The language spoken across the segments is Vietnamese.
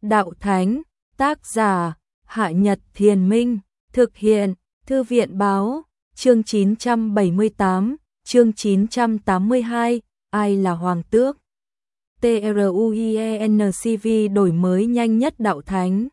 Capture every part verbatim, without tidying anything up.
Đạo Thánh, tác giả, Hạ Nhật Thiền Minh, thực hiện, Thư viện Báo, chương chín trăm bảy mươi tám, chương chín trăm tám mươi hai, ai là Hoàng tước? TRUIENCV đổi mới nhanh nhất Đạo Thánh.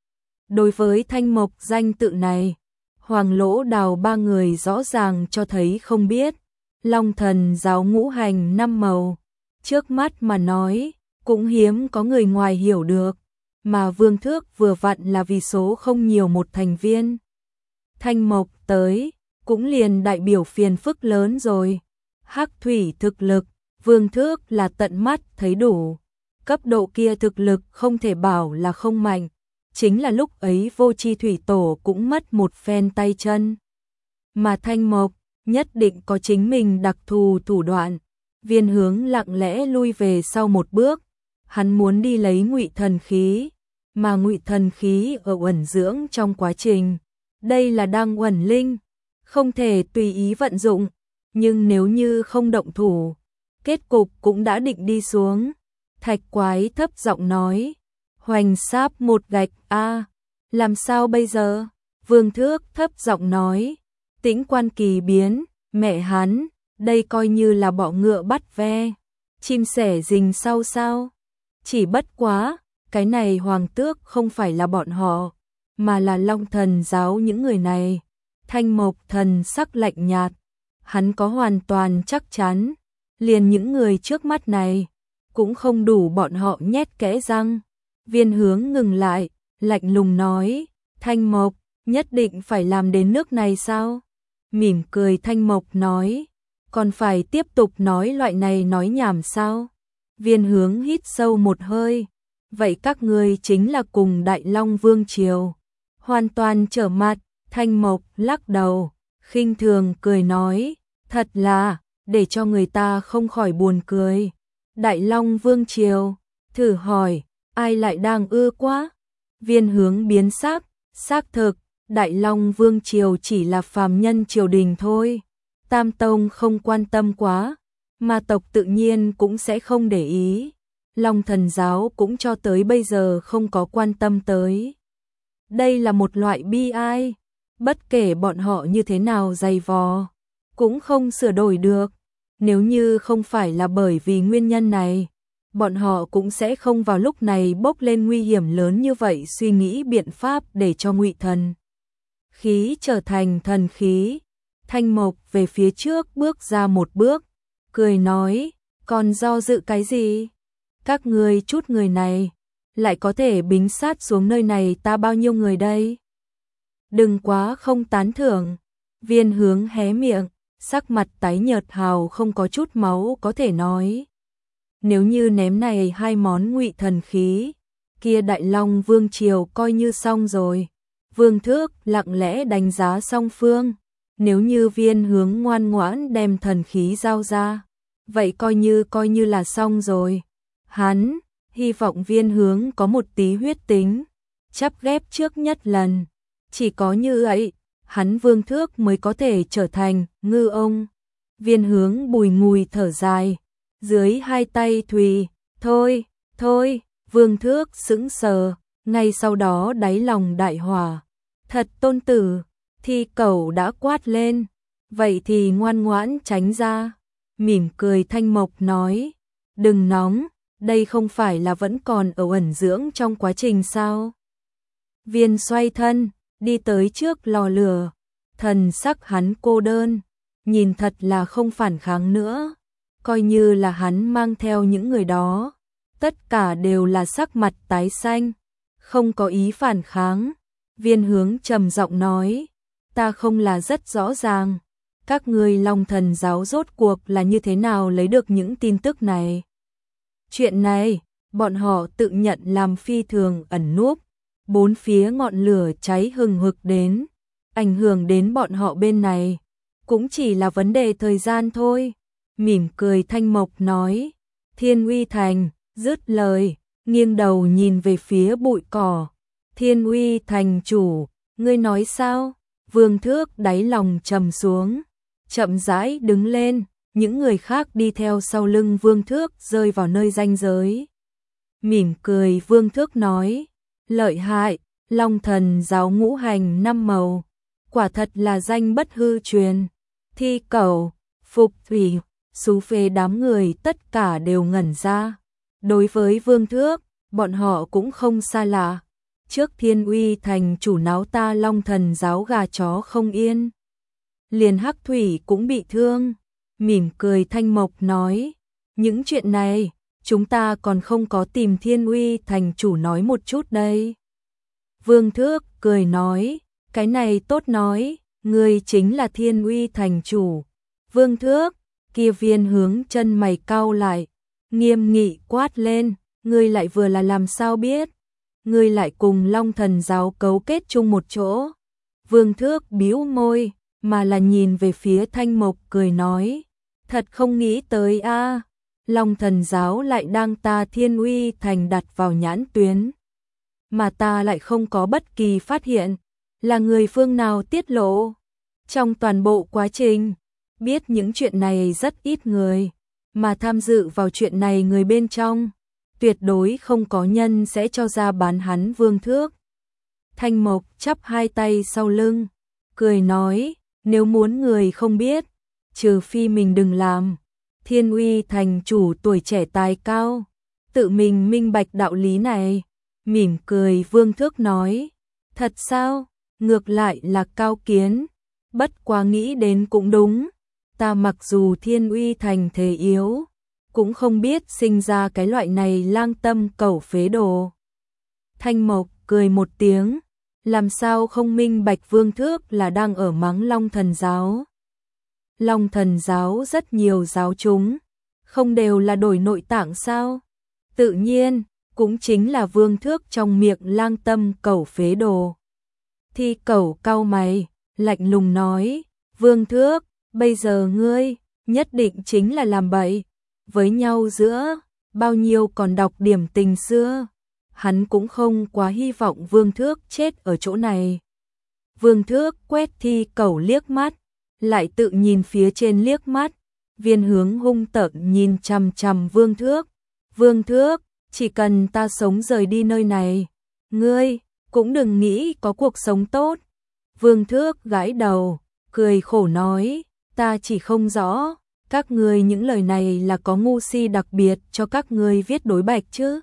Đối với thanh mộc danh tự này, Hoàng Lỗ Đào ba người rõ ràng cho thấy không biết. Long Thần giáo ngũ hành năm màu, trước mắt mà nói, cũng hiếm có người ngoài hiểu được, mà Vương Thước vừa vặn là vì số không nhiều một thành viên. Thanh mộc tới, cũng liền đại biểu phiền phức lớn rồi. Hắc thủy thực lực, Vương Thước là tận mắt thấy đủ. Cấp độ kia thực lực không thể bảo là không mạnh. Chính là lúc ấy Vô Chi Thủy Tổ cũng mất một phen tay chân. Mà thanh mộc, nhất định có chính mình đặc thù thủ đoạn. Viên Hướng lặng lẽ lui về sau một bước. Hắn muốn đi lấy Ngụy Thần khí, mà Ngụy Thần khí ở uẩn dưỡng trong quá trình. Đây là đang uẩn linh, không thể tùy ý vận dụng. Nhưng nếu như không động thủ, kết cục cũng đã định đi xuống. Thạch Quái thấp giọng nói, hoành sáp một gạch a, làm sao bây giờ? Vương Thước thấp giọng nói, Tĩnh Quan kỳ biến, mẹ hắn, đây coi như là bọ ngựa bắt ve, chim sẻ rình sau sao? Chỉ bất quá, cái này Hoàng tước không phải là bọn họ, mà là Long Thần giáo những người này. Thanh Mộc Thần sắc lạnh nhạt, hắn có hoàn toàn chắc chắn, liền những người trước mắt này cũng không đủ bọn họ nhét kẽ răng. Viên Hướng ngừng lại, lạnh lùng nói, Thanh Mộc, nhất định phải làm đến nước này sao? Mỉm cười Thanh Mộc nói, còn phải tiếp tục nói loại này nói nhảm sao? Viên Hướng hít sâu một hơi, vậy các ngươi chính là cùng Đại Long Vương Triều. Hoàn toàn trở mặt, Thanh Mộc lắc đầu, khinh thường cười nói, thật là, để cho người ta không khỏi buồn cười. Đại Long Vương Triều, thử hỏi, ai lại đang ưa quá? Viên Hướng biến sắc, xác thực, Đại Long Vương Triều chỉ là phàm nhân triều đình thôi. Tam Tông không quan tâm quá, ma tộc tự nhiên cũng sẽ không để ý. Long Thần giáo cũng cho tới bây giờ không có quan tâm tới. Đây là một loại bi ai, bất kể bọn họ như thế nào dày vò, cũng không sửa đổi được. Nếu như không phải là bởi vì nguyên nhân này, bọn họ cũng sẽ không vào lúc này bốc lên nguy hiểm lớn như vậy suy nghĩ biện pháp để cho Ngụy Thần khí trở thành thần khí. Thanh Mộc về phía trước bước ra một bước, cười nói, còn do dự cái gì? Các ngươi chút người này, lại có thể bính sát xuống nơi này ta bao nhiêu người đây? Đừng quá không tán thưởng. Viên Hướng hé miệng, sắc mặt tái nhợt hào không có chút máu có thể nói. Nếu như ném này hai món Ngụy Thần khí, kia Đại Long Vương Triều coi như xong rồi. Vương Thước lặng lẽ đánh giá song phương. Nếu như Viên Hướng ngoan ngoãn đem thần khí giao ra, vậy coi như coi như là xong rồi. Hắn hy vọng Viên Hướng có một tí huyết tính, chắp ghép trước nhất lần. Chỉ có như vậy, hắn Vương Thước mới có thể trở thành ngư ông. Viên Hướng bùi ngùi thở dài, dưới hai tay thùy, thôi, thôi, Vương Thước sững sờ, ngay sau đó đáy lòng đại hỏa. Thật tôn tử, Thi Cẩu đã quát lên, vậy thì ngoan ngoãn tránh ra. Mỉm cười Thanh Mộc nói, đừng nóng, đây không phải là vẫn còn ở ẩn dưỡng trong quá trình sao? Viên xoay thân, đi tới trước lò lửa, thần sắc hắn cô đơn, nhìn thật là không phản kháng nữa. Coi như là hắn mang theo những người đó, tất cả đều là sắc mặt tái xanh, không có ý phản kháng. Viên Hướng trầm giọng nói, ta không là rất rõ ràng, các ngươi Long Thần giáo rốt cuộc là như thế nào lấy được những tin tức này. Chuyện này, bọn họ tự nhận làm phi thường ẩn núp, bốn phía ngọn lửa cháy hừng hực đến, ảnh hưởng đến bọn họ bên này, cũng chỉ là vấn đề thời gian thôi. Mỉm cười Thanh Mộc nói, Thiên Uy Thành, dứt lời, nghiêng đầu nhìn về phía bụi cỏ. Thiên Uy Thành chủ, ngươi nói sao? Vương Thước đáy lòng trầm xuống, chậm rãi đứng lên, những người khác đi theo sau lưng Vương Thước rơi vào nơi ranh giới. Mỉm cười Vương Thước nói, lợi hại, Long Thần giáo ngũ hành năm màu, quả thật là danh bất hư truyền. Thi Cẩu, Phục Thủy, Sú Phê đám người tất cả đều ngẩn ra. Đối với Vương Thước, bọn họ cũng không xa lạ. Trước Thiên Uy thành chủ náo ta Long Thần giáo gà chó không yên. Liền Hắc Thủy cũng bị thương. Mỉm cười Thanh Mộc nói, những chuyện này, chúng ta còn không có tìm Thiên Uy thành chủ nói một chút đây. Vương Thước cười nói, cái này tốt nói, ngươi chính là Thiên Uy thành chủ. Vương Thước, kia Viên Hướng chân mày cau lại, nghiêm nghị quát lên, ngươi lại vừa là làm sao biết, ngươi lại cùng Long Thần giáo cấu kết chung một chỗ. Vương Thước bĩu môi, mà là nhìn về phía Thanh Mộc cười nói, thật không nghĩ tới a, Long Thần giáo lại đang ta Thiên Uy thành đặt vào nhãn tuyến, mà ta lại không có bất kỳ phát hiện, là người phương nào tiết lộ. Trong toàn bộ quá trình, biết những chuyện này rất ít người, mà tham dự vào chuyện này người bên trong, tuyệt đối không có nhân sẽ cho ra bán hắn Vương Thước. Thanh Mộc chắp hai tay sau lưng, cười nói, nếu muốn người không biết, trừ phi mình đừng làm. Thiên Uy thành chủ tuổi trẻ tài cao, tự mình minh bạch đạo lý này. Mỉm cười Vương Thước nói, thật sao, ngược lại là cao kiến, bất quá nghĩ đến cũng đúng, ta mặc dù Thiên Uy thành thế yếu, cũng không biết sinh ra cái loại này lang tâm cẩu phế đồ. Thanh Mộc cười một tiếng, làm sao không minh bạch Vương Thước là đang ở mắng Long Thần giáo. Long Thần giáo rất nhiều giáo chúng, không đều là đổi nội tạng sao? Tự nhiên, cũng chính là Vương Thước trong miệng lang tâm cẩu phế đồ. Thi Cẩu cau mày, lạnh lùng nói, Vương Thước, bây giờ ngươi, nhất định chính là làm bậy, với nhau giữa, bao nhiêu còn đọc điểm tình xưa. Hắn cũng không quá hy vọng Vương Thước chết ở chỗ này. Vương Thước quét Thi Cẩu liếc mắt, lại tự nhìn phía trên liếc mắt, Viên Hướng hung tợn nhìn chằm chằm Vương Thước. Vương Thước, chỉ cần ta sống rời đi nơi này, ngươi cũng đừng nghĩ có cuộc sống tốt. Vương Thước gãi đầu, cười khổ nói, ta chỉ không rõ, các ngươi những lời này là có ngu si đặc biệt cho các ngươi viết đối bạch chứ?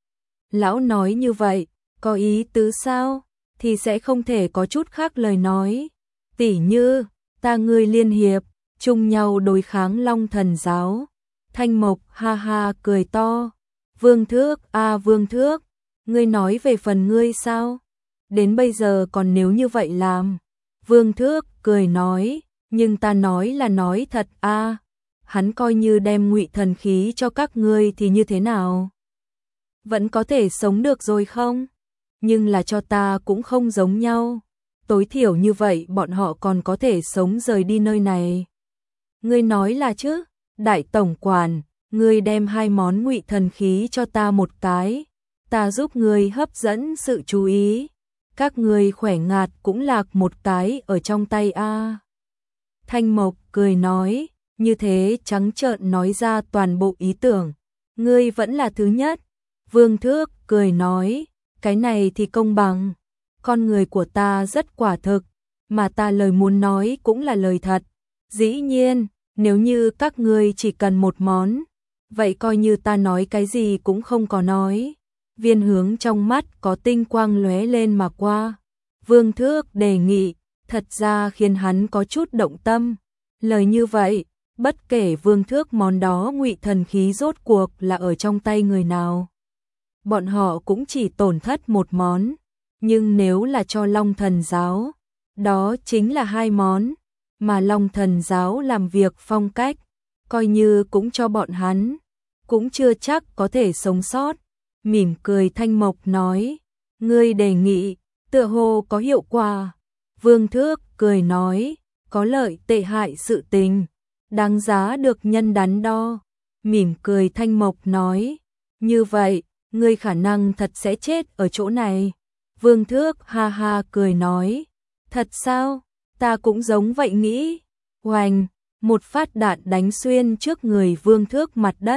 Lão nói như vậy, có ý tứ sao? Thì sẽ không thể có chút khác lời nói. Tỉ như, ta ngươi liên hiệp, chung nhau đối kháng Long Thần giáo. Thanh Mộc ha ha cười to. Vương Thước, a à, Vương Thước, ngươi nói về phần ngươi sao? Đến bây giờ còn nếu như vậy làm. Vương Thước cười nói, nhưng ta nói là nói thật a. À, hắn coi như đem ngụy thần khí cho các ngươi thì như thế nào? Vẫn có thể sống được rồi không? Nhưng là cho ta cũng không giống nhau. Tối thiểu như vậy bọn họ còn có thể sống rời đi nơi này. Ngươi nói là chứ? Đại tổng quản, ngươi đem hai món ngụy thần khí cho ta một cái, ta giúp ngươi hấp dẫn sự chú ý. Các ngươi khỏe ngạt cũng lạc một cái ở trong tay a. Thanh Mộc cười nói, như thế trắng trợn nói ra toàn bộ ý tưởng. Ngươi vẫn là thứ nhất. Vương Thước cười nói, cái này thì công bằng. Con người của ta rất quả thực, mà ta lời muốn nói cũng là lời thật. Dĩ nhiên, nếu như các ngươi chỉ cần một món, vậy coi như ta nói cái gì cũng không có nói. Viên Hướng trong mắt có tinh quang lóe lên mà qua. Vương Thước đề nghị, thật ra khiến hắn có chút động tâm. Lời như vậy, bất kể Vương Thước món đó ngụy thần khí rốt cuộc là ở trong tay người nào, bọn họ cũng chỉ tổn thất một món. Nhưng nếu là cho Long Thần giáo, đó chính là hai món. Mà Long Thần giáo làm việc phong cách, coi như cũng cho bọn hắn, cũng chưa chắc có thể sống sót. Mỉm cười Thanh Mộc nói, ngươi đề nghị, tựa hồ có hiệu quả. Vương Thước cười nói, có lợi tệ hại sự tình, đáng giá được nhân đắn đo. Mỉm cười Thanh Mộc nói, như vậy, ngươi khả năng thật sẽ chết ở chỗ này. Vương Thước ha ha cười nói, thật sao? Ta cũng giống vậy nghĩ. Oanh, một phát đạn đánh xuyên trước người Vương Thước mặt đất,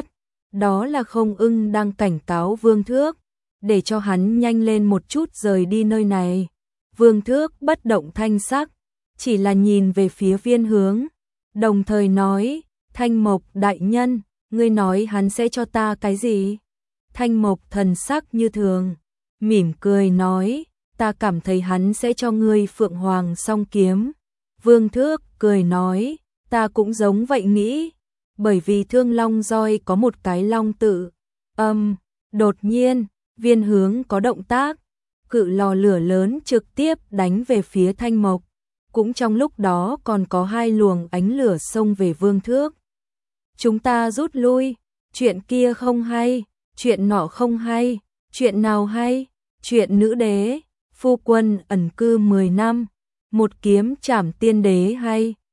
đó là Không Ưng đang cảnh cáo Vương Thước, để cho hắn nhanh lên một chút rời đi nơi này. Vương Thước bất động thanh sắc, chỉ là nhìn về phía Viên Hướng, đồng thời nói, Thanh Mộc đại nhân, ngươi nói hắn sẽ cho ta cái gì? Thanh Mộc thần sắc như thường, mỉm cười nói, ta cảm thấy hắn sẽ cho ngươi Phượng Hoàng song kiếm. Vương Thước cười nói, ta cũng giống vậy nghĩ, bởi vì Thương Long roi có một cái long tự. Âm, đột nhiên, Viên Hướng có động tác, cự lò lửa lớn trực tiếp đánh về phía Thanh Mộc. Cũng trong lúc đó còn có hai luồng ánh lửa xông về Vương Thước. Chúng ta rút lui, chuyện kia không hay, chuyện nọ không hay, chuyện nào hay, chuyện nữ đế, phu quân ẩn cư mười năm, một kiếm trảm tiên đế hay.